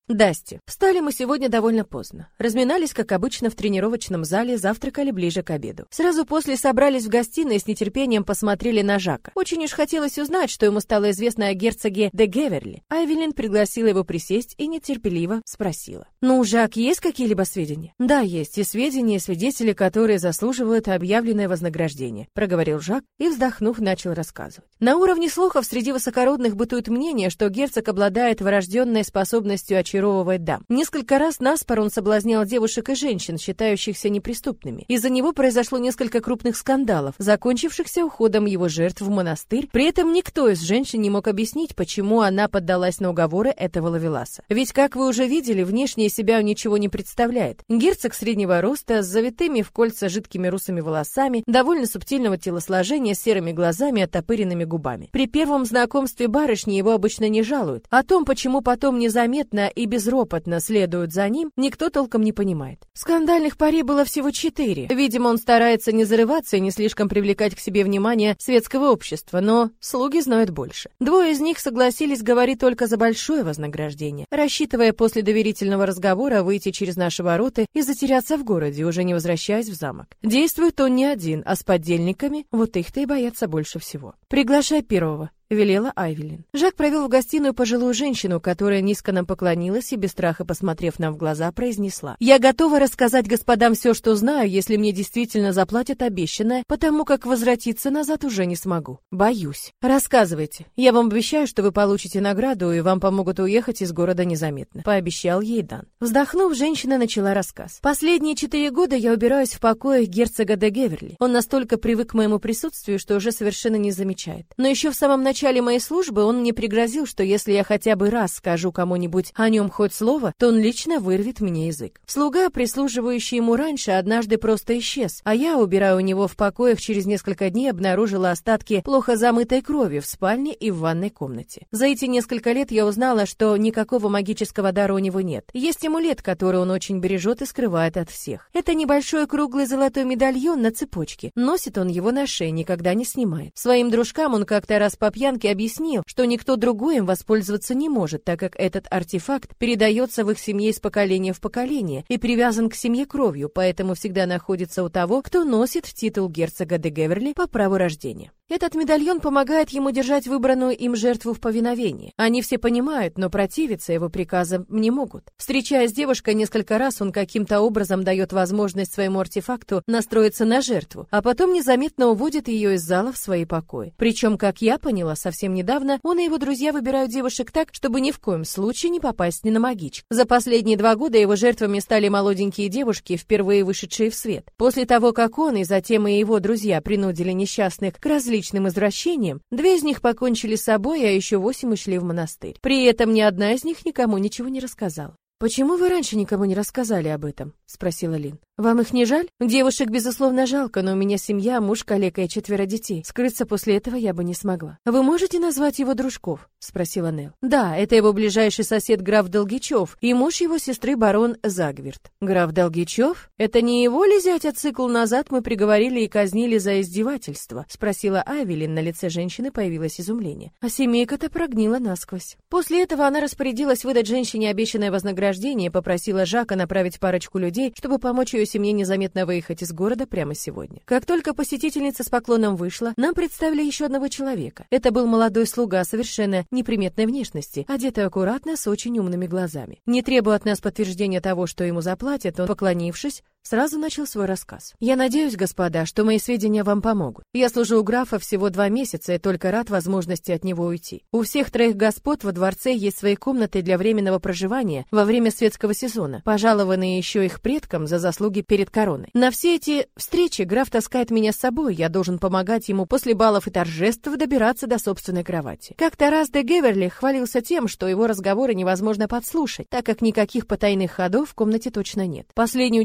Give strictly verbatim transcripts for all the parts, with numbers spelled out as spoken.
Дасти. Встали мы сегодня довольно поздно. Разминались, как обычно, в тренировочном зале, завтракали ближе к обеду. Сразу после собрались в гостиной и с нетерпением посмотрели на Жака. Очень уж хотелось узнать, что ему стало известно о герцоге де Геверли. Айвелин пригласила его присесть и нетерпеливо спросила. «Ну, Жак, есть какие-либо сведения?» «Да, есть и сведения, и свидетели, которые заслуживают объявленное вознаграждение», проговорил Жак и, вздохнув, начал рассказывать. На уровне слухов среди высокородных бытует мнение, что герцог обладает врожденной способностью очаровывать дам. Несколько раз наспор он соблазнял девушек и женщин, считающихся неприступными. Из-за него произошло несколько крупных скандалов, закончившихся уходом его жертв в монастырь. При этом никто из женщин не мог объяснить, почему она поддалась на уговоры этого ловеласа. Ведь, как вы уже видели, внешне из себя он ничего не представляет. Герцог среднего роста, с завитыми в кольца жидкими русыми волосами, довольно субтильного телосложения, с серыми глазами и оттопыренными губами. При первом знакомстве барышни его обычно не жалуют. О том, почему потом незаметно и безропотно следуют за ним, никто толком не понимает. Скандальных пари было всего четыре. Видимо, он старается не зарываться и не слишком привлекать к себе внимание светского общества, но слуги знают больше. Двое из них согласились говорить только за большое вознаграждение, рассчитывая после доверительного разговора выйти через наши ворота и затеряться в городе, уже не возвращаясь в замок. Действует он не один, а с подельниками, вот их-то и боятся больше всего. «Приглашай первого», — велела Айвелин. Жак провел в гостиную пожилую женщину, которая низко нам поклонилась и без страха, посмотрев нам в глаза, произнесла: «Я готова рассказать господам все, что знаю, если мне действительно заплатят обещанное, потому как возвратиться назад уже не смогу. Боюсь. Рассказывайте. Я вам обещаю, что вы получите награду, и вам помогут уехать из города незаметно», — пообещал ей Дан. Вздохнув, женщина начала рассказ. «Последние четыре года я убираюсь в покоях герцога де Геверли. Он настолько привык к моему присутствию, что уже совершенно не замечает. Но еще в самом начале В начале моей службы он мне пригрозил, что если я хотя бы раз скажу кому-нибудь о нем хоть слово, то он лично вырвет мне язык. Слуга, прислуживающий ему раньше, однажды просто исчез, а я, убирая у него в покоях, через несколько дней обнаружила остатки плохо замытой крови в спальне и в ванной комнате. За эти несколько лет я узнала, что никакого магического дара у него нет. Есть амулет, который он очень бережет и скрывает от всех. Это небольшой круглый золотой медальон на цепочке. Носит он его на шее, никогда не снимает. Своим дружкам он как-то раз по пьяни объяснил, что никто другой им воспользоваться не может, так как этот артефакт передается в их семье из поколения в поколение и привязан к семье кровью, поэтому всегда находится у того, кто носит титул герцога де Геверли по праву рождения. Этот медальон помогает ему держать выбранную им жертву в повиновении. Они все понимают, но противиться его приказам не могут. Встречаясь с девушкой несколько раз, он каким-то образом дает возможность своему артефакту настроиться на жертву, а потом незаметно уводит ее из зала в свои покои. Причем, как я поняла, совсем недавно он и его друзья выбирают девушек так, чтобы ни в коем случае не попасть ни на магичку. За последние два года его жертвами стали молоденькие девушки, впервые вышедшие в свет. После того, как он и затем и его друзья принудили несчастных к различным извращениям, две из них покончили с собой, а еще восемь ушли в монастырь. При этом ни одна из них никому ничего не рассказала. «Почему вы раньше никому не рассказали об этом?» — спросила Лин. «Вам их не жаль? Девушек, безусловно, жалко, но у меня семья, муж, калека и четверо детей. Скрыться после этого я бы не смогла». «Вы можете назвать его дружков?» — спросила Нел. «Да, это его ближайший сосед граф Долгичев и муж его сестры барон Загвирт». «Граф Долгичев? Это не его ли зятя цикл назад мы приговорили и казнили за издевательство?» — спросила Айвелин. На лице женщины появилось изумление. А семейка-то прогнила насквозь. После этого она распорядилась выдать женщине обещанное вознаграждение и попросила Жака направить парочку людей, чтобы помочь ее семье незаметно выехать из города прямо сегодня. Как только посетительница с поклоном вышла, нам представили еще одного человека. Это был молодой слуга совершенно неприметной внешности, одетый аккуратно, с очень умными глазами. Не требуя от нас подтверждения того, что ему заплатят, он, поклонившись, сразу начал свой рассказ. «Я надеюсь, господа, что мои сведения вам помогут. Я служу у графа всего два месяца и только рад возможности от него уйти. У всех троих господ во дворце есть свои комнаты для временного проживания во время светского сезона, пожалованные еще их предкам за заслуги перед короной. На все эти встречи граф таскает меня с собой, я должен помогать ему после балов и торжеств добираться до собственной кровати. Как-то раз де Геверли хвалился тем, что его разговоры невозможно подслушать, так как никаких потайных ходов в комнате точно нет. Последнюю десятину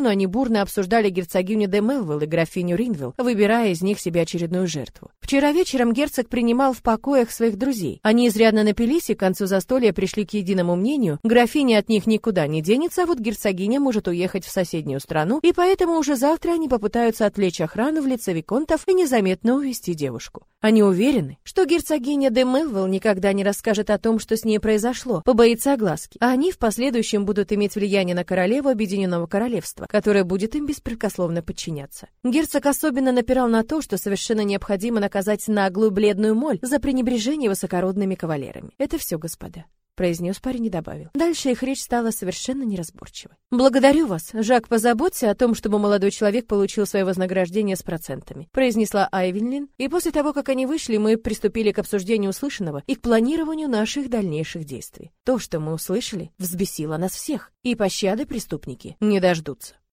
сцену они бурно обсуждали герцогиню де Мелвилл и графиню Ринвилл, выбирая из них себе очередную жертву. Вчера вечером герцог принимал в покоях своих друзей. Они изрядно напились и к концу застолья пришли к единому мнению: графиня от них никуда не денется, а вот герцогиня может уехать в соседнюю страну, и поэтому уже завтра они попытаются отвлечь охрану в лице виконтов и незаметно увести девушку. Они уверены, что герцогиня де Мелвилл никогда не расскажет о том, что с ней произошло, побоится огласки, а они в последующем будут иметь влияние на королеву Объединенного Королевства, которое будет им беспрекословно подчиняться. Герцог особенно напирал на то, что совершенно необходимо наказать наглую бледную моль за пренебрежение высокородными кавалерами. Это все, господа, произнес парень и добавил. Дальше их речь стала совершенно неразборчивой. «Благодарю вас. Жак, позаботься о том, чтобы молодой человек получил свое вознаграждение с процентами», произнесла Айвенлин, и после того, как они вышли, мы приступили к обсуждению услышанного и к планированию наших дальнейших действий. То, что мы услышали, взбесило нас всех, и пощады преступники не дождутся.